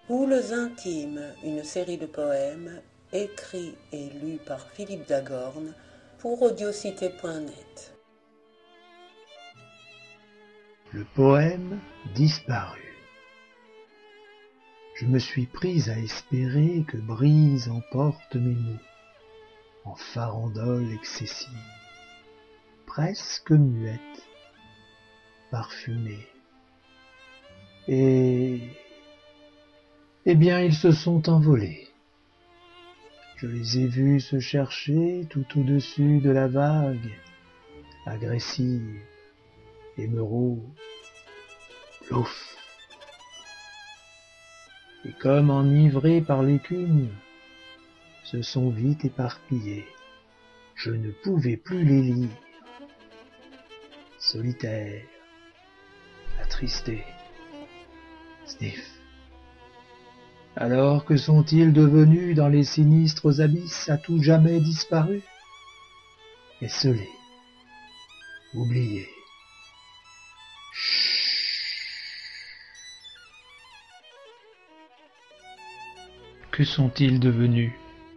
Houles intimes, une série de poèmes écrits et lus par Philippe Dagorn pour audiocité.net. Le poème disparu. Je me suis prise à espérer que brise emporte mes mots, en farandole excessive, presque muette, parfumée. Eh bien, ils se sont envolés. Je les ai vus se chercher tout au-dessus de la vague, agressive, émeraude, plouf. Et comme enivrés par l'écume, se sont vite éparpillés. Je ne pouvais plus les lire. Solitaires, attristés, sniff. Alors que sont-ils devenus dans les sinistres abysses à tout jamais disparus? Esselés, oubliés. Que sont-ils devenus?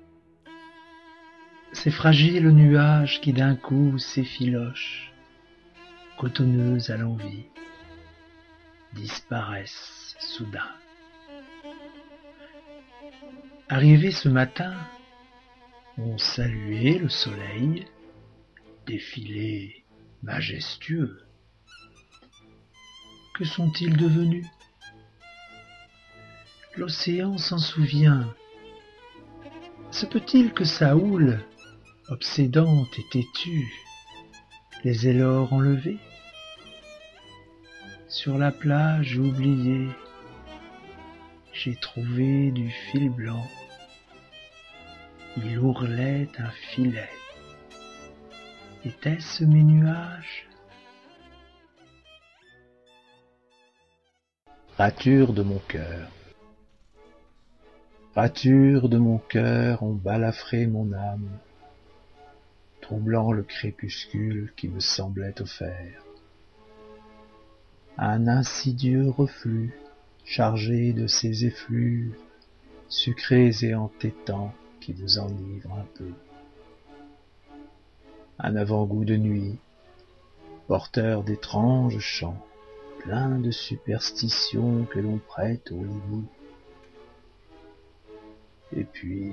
Ces fragiles nuages qui d'un coup s'effilochent, cotonneux à l'envi, disparaissent soudain. Arrivés ce matin, ont salué le soleil, défilé majestueux. Que sont-ils devenus? L'océan s'en souvient. Se peut-il que sa houle, obsédante et têtue, les ait lors enlevés? Sur la plage oubliée, j'ai trouvé du fil blanc. Il ourlait un filet. Étaient-ce mes nuages? Rature de mon cœur. Rature de mon cœur ont balafré mon âme, troublant le crépuscule qui me semblait offert. Un insidieux reflux, chargé de ces effluves, sucrés et entêtants, qui vous enivrent un peu. Un avant-goût de nuit, porteur d'étranges chants, plein de superstitions que l'on prête au hibou. Et puis,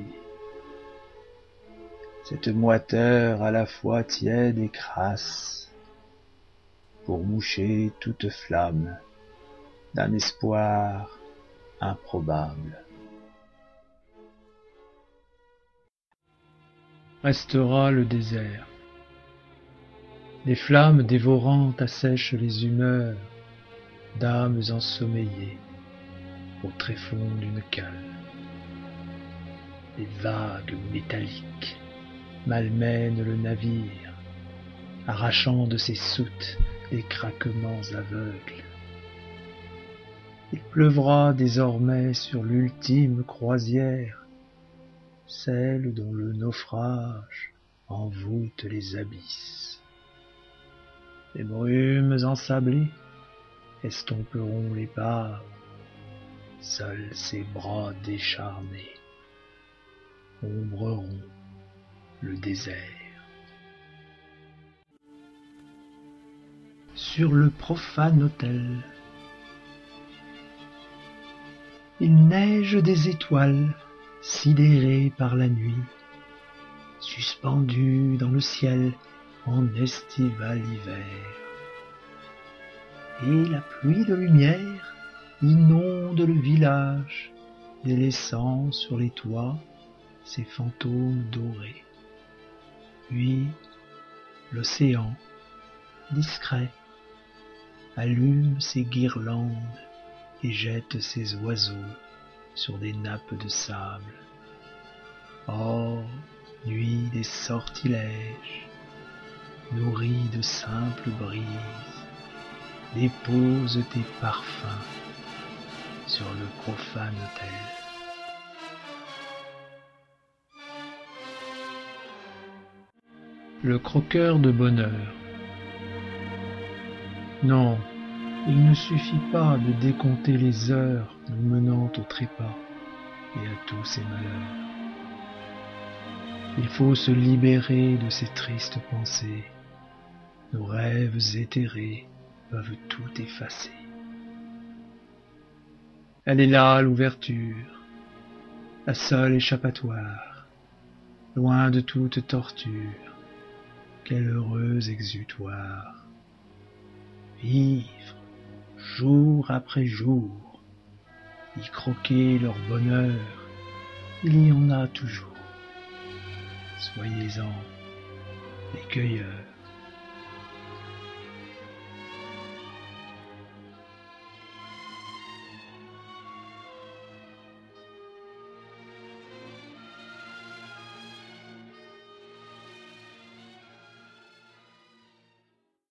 cette moiteur à la fois tiède et crasse, pour moucher toute flamme d'un espoir improbable. Restera le désert. Les flammes dévorantes assèchent les humeurs d'âmes ensommeillées au tréfonds d'une cale. Les vagues métalliques malmènent le navire, arrachant de ses soutes les craquements aveugles. Il pleuvra désormais sur l'ultime croisière, celle dont le naufrage envoûte les abysses. Les brumes ensablées estomperont l'épave, seuls ses bras décharnés ombreront le désert. Sur le profane autel, il neige des étoiles sidérées par la nuit, suspendues dans le ciel en estival hiver. Et la pluie de lumière inonde le village, délaissant sur les toits ses fantômes dorés. Puis l'océan, discret, allume ses guirlandes et jette ses oiseaux sur des nappes de sable. Oh, nuit des sortilèges, nourrie de simples brises, dépose tes parfums sur le profane autel. Le croqueur de bonheur. Non, Il ne suffit pas de décompter les heures nous menant au trépas et à tous ces malheurs. Il faut se libérer de ces tristes pensées. Nos rêves éthérés peuvent tout effacer. Elle est là, l'ouverture, la seule échappatoire, loin de toute torture. Quel heureux exutoire. Vivre, jour après jour, y croquer leur bonheur, il y en a toujours. Soyez-en les cueilleurs.